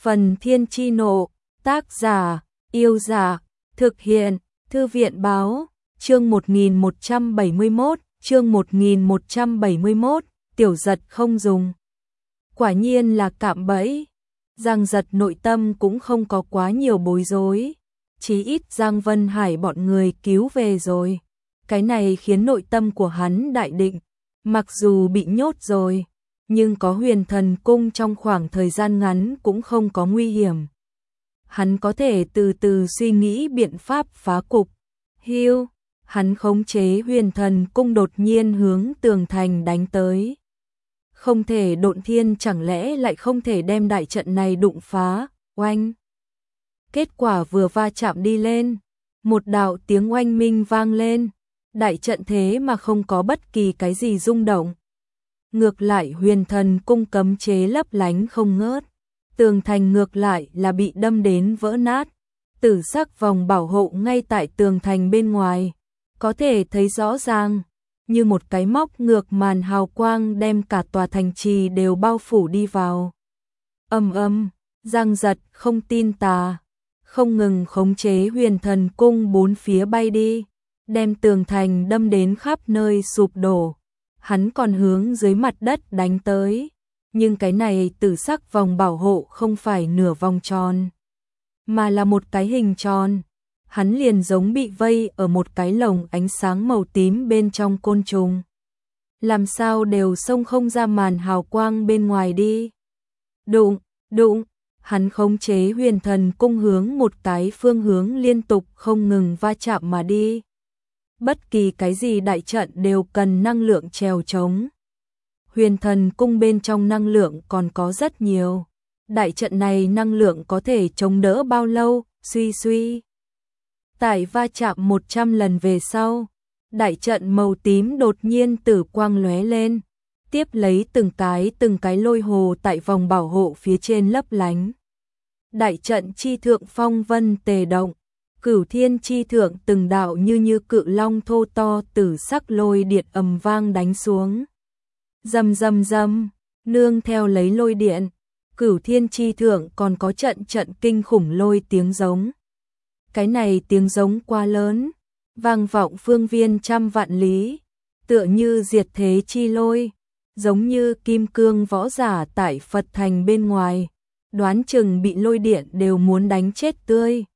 Phần Thiên Chi Nộ, tác giả, Yêu Giả, thực hiện, Thư viện Báo, chương 1171, Tiểu Giật không dùng. Quả nhiên là cạm bẫy. Giang Giật nội tâm cũng không có quá nhiều bối rối, chí ít Giang Vân Hải bọn người cứu về rồi. Cái này khiến nội tâm của hắn đại định, mặc dù bị nhốt rồi, nhưng có Huyền Thần Cung trong khoảng thời gian ngắn cũng không có nguy hiểm. Hắn có thể từ từ suy nghĩ biện pháp phá cục. Hưu, hắn khống chế Huyền Thần Cung đột nhiên hướng tường thành đánh tới. Không thể độn thiên, chẳng lẽ lại không thể đem đại trận này đụng phá? Oanh! Kết quả vừa va chạm đi lên, một đạo tiếng oanh minh vang lên. Đại trận thế mà không có bất kỳ cái gì rung động. Ngược lại Huyền Thần Cung cấm chế lấp lánh không ngớt. Tường thành ngược lại là bị đâm đến vỡ nát. Tử sắc vòng bảo hộ ngay tại tường thành bên ngoài, có thể thấy rõ ràng, như một cái móc ngược màn hào quang đem cả tòa thành trì đều bao phủ đi vào. Giang Giật không tin tà, không ngừng khống chế Huyền Thần Cung bốn phía bay đi, đem tường thành đâm đến khắp nơi sụp đổ. Hắn còn hướng dưới mặt đất đánh tới, nhưng cái này tử sắc vòng bảo hộ không phải nửa vòng tròn, mà là một cái hình tròn. Hắn liền giống bị vây ở một cái lồng ánh sáng màu tím bên trong côn trùng. Làm sao đều xông không ra màn hào quang bên ngoài đi. Đụng, hắn khống chế Huyền Thần Cung hướng một cái phương hướng liên tục không ngừng va chạm mà đi. Bất kỳ cái gì đại trận đều cần năng lượng trèo trống. Huyền Thần Cung bên trong năng lượng còn có rất nhiều. Đại trận này năng lượng có thể chống đỡ bao lâu? Suy. Tại va chạm 100 lần về sau, đại trận màu tím đột nhiên tử quang lóe lên, tiếp lấy từng cái lôi hồ tại vòng bảo hộ phía trên lấp lánh. Đại trận chi thượng phong vân tề động, Cửu Thiên chi thượng từng đạo như cự long thô to tử sắc lôi điện ầm vang đánh xuống. Rầm, nương theo lấy lôi điện, Cửu Thiên chi thượng còn có trận kinh khủng lôi tiếng giống. Cái này tiếng giống quá lớn, vang vọng phương viên trăm vạn lý, tựa như diệt thế chi lôi, giống như kim cương võ giả tại Phật thành bên ngoài, đoán chừng bị lôi điện đều muốn đánh chết tươi.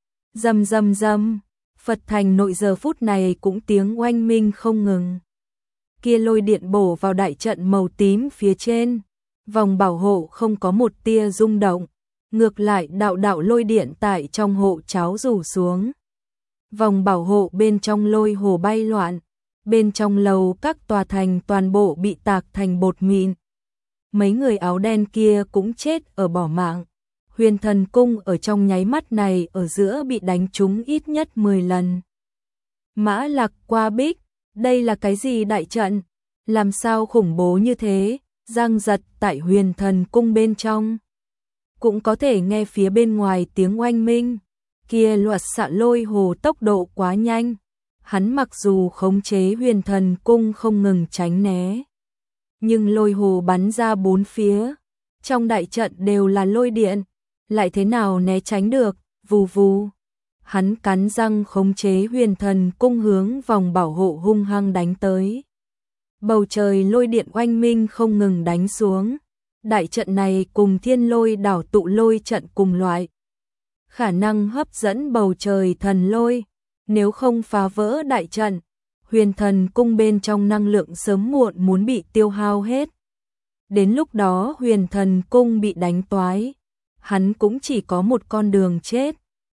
Rầm, Phật thành nội giờ phút này cũng tiếng oanh minh không ngừng. Kia lôi điện bổ vào đại trận màu tím phía trên, vòng bảo hộ không có một tia rung động, ngược lại đạo lôi điện tại trong hộ cháo rủ xuống. Vòng bảo hộ bên trong lôi hồ bay loạn, bên trong lầu các tòa thành toàn bộ bị tạc thành bột mịn. Mấy người áo đen kia cũng chết ở bỏ mạng. Huyền Thần Cung ở trong nháy mắt này ở giữa bị đánh trúng ít nhất 10 lần. Mã Lạc qua bích, đây là cái gì đại trận? Làm sao khủng bố như thế? Giang Giật tại Huyền Thần Cung bên trong cũng có thể nghe phía bên ngoài tiếng oanh minh. Kia loạt xạ lôi hồ tốc độ quá nhanh. Hắn mặc dù khống chế Huyền Thần Cung không ngừng tránh né, nhưng lôi hồ bắn ra bốn phía, trong đại trận đều là lôi điện, lại thế nào né tránh được? Vù. Hắn cắn răng khống chế Huyền Thần Cung hướng vòng bảo hộ hung hăng đánh tới. Bầu trời lôi điện oanh minh không ngừng đánh xuống. Đại trận này cùng Thiên Lôi đảo tụ lôi trận cùng loại, khả năng hấp dẫn bầu trời thần lôi. Nếu không phá vỡ đại trận, Huyền Thần Cung bên trong năng lượng sớm muộn muốn bị tiêu hao hết. Đến lúc đó Huyền Thần Cung bị đánh toái, hắn cũng chỉ có một con đường chết.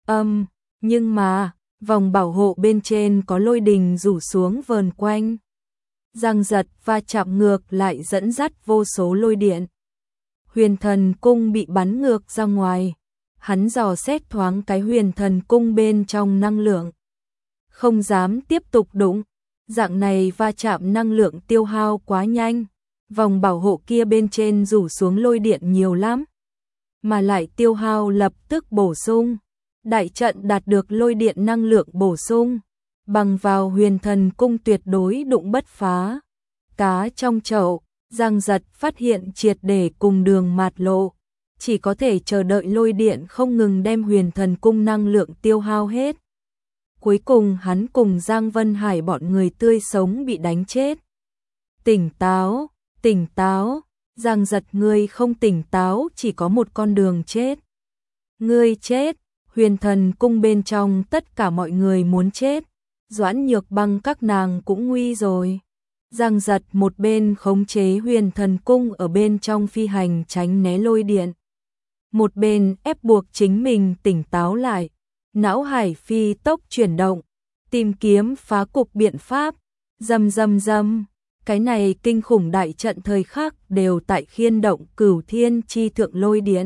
Nhưng mà, vòng bảo hộ bên trên có lôi đình rủ xuống vờn quanh. Giang Giật va chạm ngược lại dẫn dắt vô số lôi điện. Huyền Thần Cung bị bắn ngược ra ngoài. Hắn dò xét thoáng cái Huyền Thần Cung bên trong năng lượng, không dám tiếp tục đụng. Dạng này va chạm năng lượng tiêu hao quá nhanh. Vòng bảo hộ kia bên trên rủ xuống lôi điện nhiều lắm, mà lại tiêu hao lập tức bổ sung. Đại trận đạt được lôi điện năng lượng bổ sung, bằng vào Huyền Thần Cung tuyệt đối đụng bất phá. Cá trong chậu, Giang Giật phát hiện triệt để cùng đường mạt lộ. chỉ có thể chờ đợi lôi điện không ngừng đem Huyền Thần Cung năng lượng tiêu hao hết. Cuối cùng hắn cùng Giang Vân Hải bọn người tươi sống bị đánh chết. Tỉnh táo, tỉnh táo, Giang Giật ngươi không tỉnh táo, chỉ có một con đường chết. Ngươi chết, Huyền Thần Cung bên trong tất cả mọi người muốn chết, Doãn Nhược Băng các nàng cũng nguy rồi. Giang Giật một bên khống chế Huyền Thần Cung ở bên trong phi hành tránh né lôi điện, một bên ép buộc chính mình tỉnh táo lại, não hải phi tốc chuyển động, tìm kiếm phá cục biện pháp. Rầm rầm rầm, cái này kinh khủng đại trận thời khắc đều tại khiên động Cửu Thiên chi thượng lôi điện.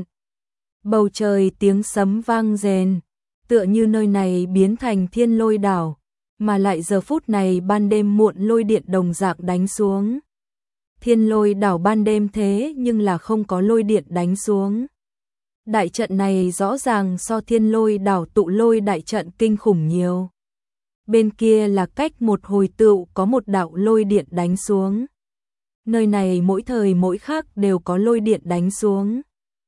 Bầu trời tiếng sấm vang rền, tựa như nơi này biến thành thiên lôi đảo, mà lại giờ phút này ban đêm muộn lôi điện đồng dạng đánh xuống. Thiên lôi đảo ban đêm thế nhưng là không có lôi điện đánh xuống. Đại trận này rõ ràng so thiên lôi đảo tụ lôi đại trận kinh khủng nhiều. Bên kia là cách một hồi tựu có một đạo lôi điện đánh xuống. Nơi này mỗi thời mỗi khắc đều có lôi điện đánh xuống.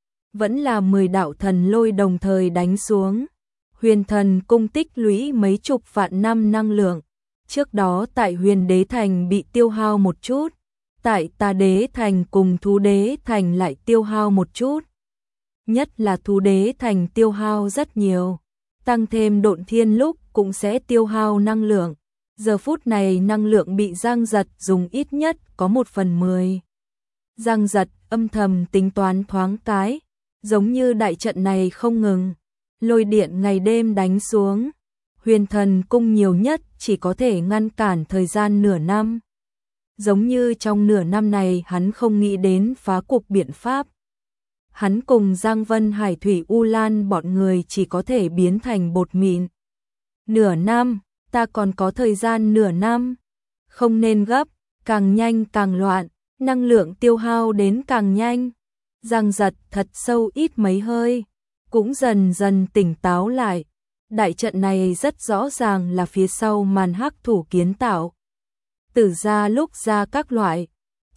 Vẫn là 10 đạo thần lôi đồng thời đánh xuống. Huyền Thần Cung tích lũy mấy chục vạn năm năng lượng. Trước đó tại Huyền Đế Thành bị tiêu hao một chút. Tại Tà Đế Thành cùng Thú Đế Thành lại tiêu hao một chút. Nhất là Thú Đế Thành tiêu hao rất nhiều. Tăng thêm Độn Thiên lúc cũng sẽ tiêu hao năng lượng. Giờ phút này năng lượng bị Giang Giật dùng ít nhất có 1/10. Giang Giật âm thầm tính toán thoáng cái, giống như đại trận này không ngừng, lôi điện ngày đêm đánh xuống, Huyền Thần Cung nhiều nhất chỉ có thể ngăn cản thời gian nửa năm. Giống như trong nửa năm này hắn không nghĩ đến phá cục biện pháp. Hắn cùng Giang Vân Hải Thủy U Lan bọn người chỉ có thể biến thành bột mịn. Nửa năm, ta còn có thời gian nửa năm. Không nên gấp, càng nhanh càng loạn, năng lượng tiêu hao đến càng nhanh. Giang Giật thật sâu ít mấy hơi, cũng dần dần tỉnh táo lại. Đại trận này rất rõ ràng là phía sau màn hắc thủ kiến tạo. Tử gia lúc ra các loại,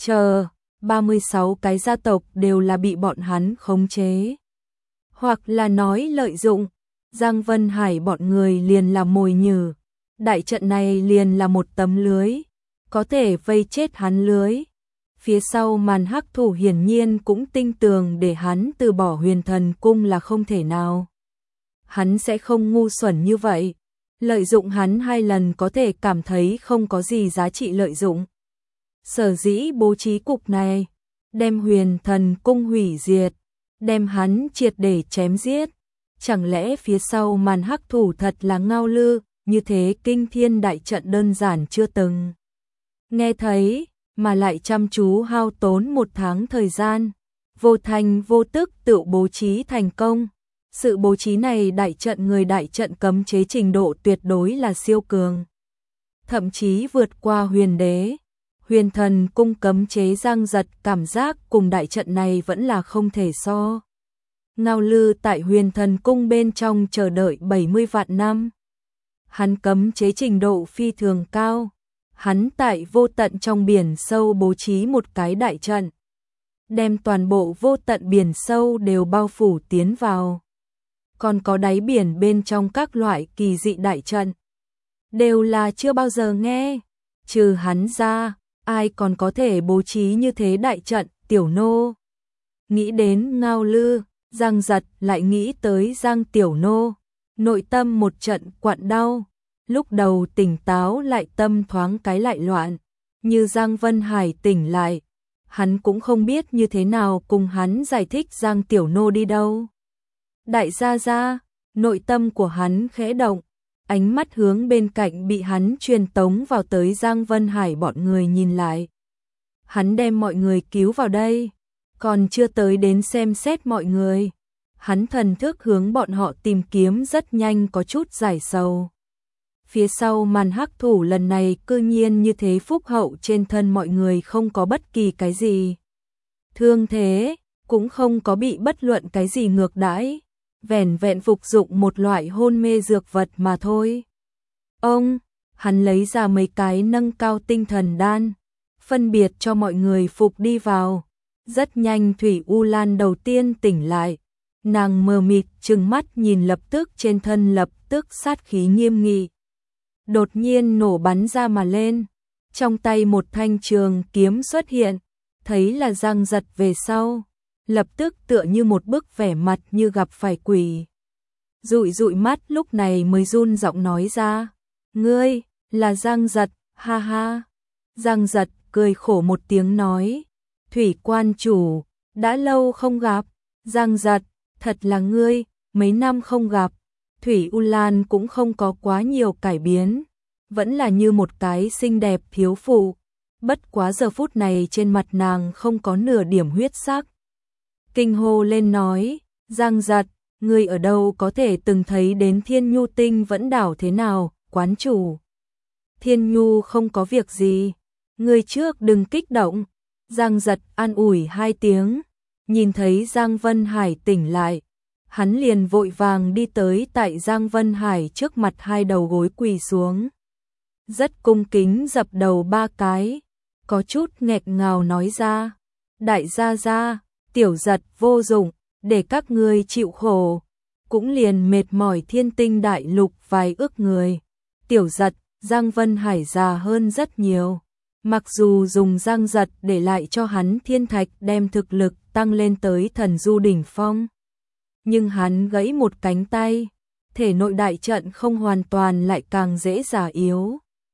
36 cái gia tộc đều là bị bọn hắn khống chế. Hoặc là nói lợi dụng, Giang Vân Hải bọn người liền là mồi nhử. Đại trận này liền là một tấm lưới, có thể vây chết hắn lưới. Phía sau màn hắc thủ hiển nhiên cũng tinh tường để hắn từ bỏ Huyền Thần Cung là không thể nào. Hắn sẽ không ngu xuẩn như vậy. Lợi dụng hắn 2 lần có thể cảm thấy không có gì giá trị lợi dụng. Sở dĩ bố trí cục này, đem Huyền Thần Cung hủy diệt, đem hắn triệt để chém giết. Chẳng lẽ phía sau màn hắc thủ thật là Ngao Lư, như thế kinh thiên đại trận đơn giản chưa từng nghe thấy, mà lại chăm chú hao tốn 1 tháng thời gian, vô thành vô tức tự bố trí thành công. Sự bố trí này đại trận người đại trận cấm chế trình độ tuyệt đối là siêu cường. Thậm chí vượt qua Huyền Đế. Huyền Thần Cung cấm chế Giang Giật cảm giác cùng đại trận này vẫn là không thể so. Ngao Lư tại Huyền Thần Cung bên trong chờ đợi 70 vạn năm. Hắn cấm chế trình độ phi thường cao. Hắn tại vô tận trong biển sâu bố trí một cái đại trận, đem toàn bộ vô tận biển sâu đều bao phủ tiến vào. Còn có đáy biển bên trong các loại kỳ dị đại trận, đều là chưa bao giờ nghe. Trừ hắn ra, ai còn có thể bố trí như thế đại trận, Tiểu Nô. Nghĩ đến Ngao Lư, Giang Giật lại nghĩ tới Giang Tiểu Nô. Nội tâm một trận quặn đau. Lúc đầu tỉnh táo lại tâm thoáng cái lại loạn. Như Giang Vân Hải tỉnh lại, hắn cũng không biết như thế nào cùng hắn giải thích Giang Tiểu Nô đi đâu. Đại gia gia, nội tâm của hắn khẽ động, ánh mắt hướng bên cạnh bị hắn truyền tống vào tới Giang Vân Hải bọn người nhìn lại. Hắn đem mọi người cứu vào đây, còn chưa tới đến xem xét mọi người. Hắn thần thức hướng bọn họ tìm kiếm rất nhanh có chút giải sầu. Phía sau màn hắc thủ lần này cư nhiên như thế phúc hậu, trên thân mọi người không có bất kỳ cái gì thương thế, cũng không có bị bất luận cái gì ngược đãi, vẻn vẹn phục dụng một loại hôn mê dược vật mà thôi. Hắn lấy ra mấy cái nâng cao tinh thần đan, phân biệt cho mọi người phục đi vào. Rất nhanh Thủy U Lan đầu tiên tỉnh lại, nàng mờ mịt trừng mắt nhìn lập tức trên thân lập tức sát khí nghiêm nghị. Đột nhiên nổ bắn ra mà lên, trong tay một thanh trường kiếm xuất hiện, thấy là Giang Giật về sau, lập tức tựa như một bức vẻ mặt như gặp phải quỷ. Dụi dụi mắt lúc này mới run giọng nói ra, ngươi, là Giang Giật, ha ha. Giang Giật cười khổ một tiếng nói, Thủy quan chủ, đã lâu không gặp. Giang Giật, thật là ngươi, mấy năm không gặp. Thủy U Lan cũng không có quá nhiều cải biến, vẫn là như một cái xinh đẹp thiếu phụ, bất quá giờ phút này trên mặt nàng không có nửa điểm huyết sắc. Kinh hô lên nói, Giang Giật, ngươi ở đâu có thể từng thấy đến Thiên Nhu Tinh vẫn đảo thế nào, quán chủ. Thiên Nhu không có việc gì, ngươi trước đừng kích động. Giang Giật an ủi hai tiếng, nhìn thấy Giang Vân Hải tỉnh lại, hắn liền vội vàng đi tới tại Giang Vân Hải trước mặt hai đầu gối quỳ xuống. Rất cung kính dập đầu ba cái, có chút nghẹt ngào nói ra, đại gia gia, tiểu Giật vô dụng, để các ngươi chịu khổ, cũng liền mệt mỏi Thiên Tinh đại lục vài ức người. Tiểu Giật, Giang Vân Hải già hơn rất nhiều. Mặc dù dùng Giang Giật để lại cho hắn thiên thạch đem thực lực tăng lên tới thần du đỉnh phong, nhưng hắn gãy một cánh tay, thể nội đại trận không hoàn toàn lại càng dễ già yếu.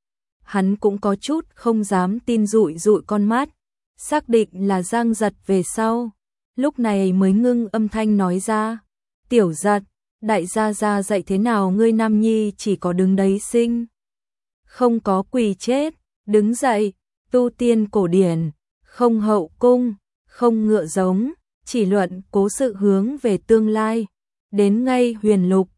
Hắn cũng có chút không dám tin dụi dụi con mắt, xác định là Giang Giật về sau, lúc này mới ngưng âm thanh nói ra, tiểu Giật, đại gia gia dạy thế nào ngươi nam nhi chỉ có đứng đấy sinh, không có quỳ chết, đứng dậy, tu tiên cổ điển, không hậu cung, không ngựa giống, chỉ luận cố sự hướng về tương lai, đến ngay huyền lục,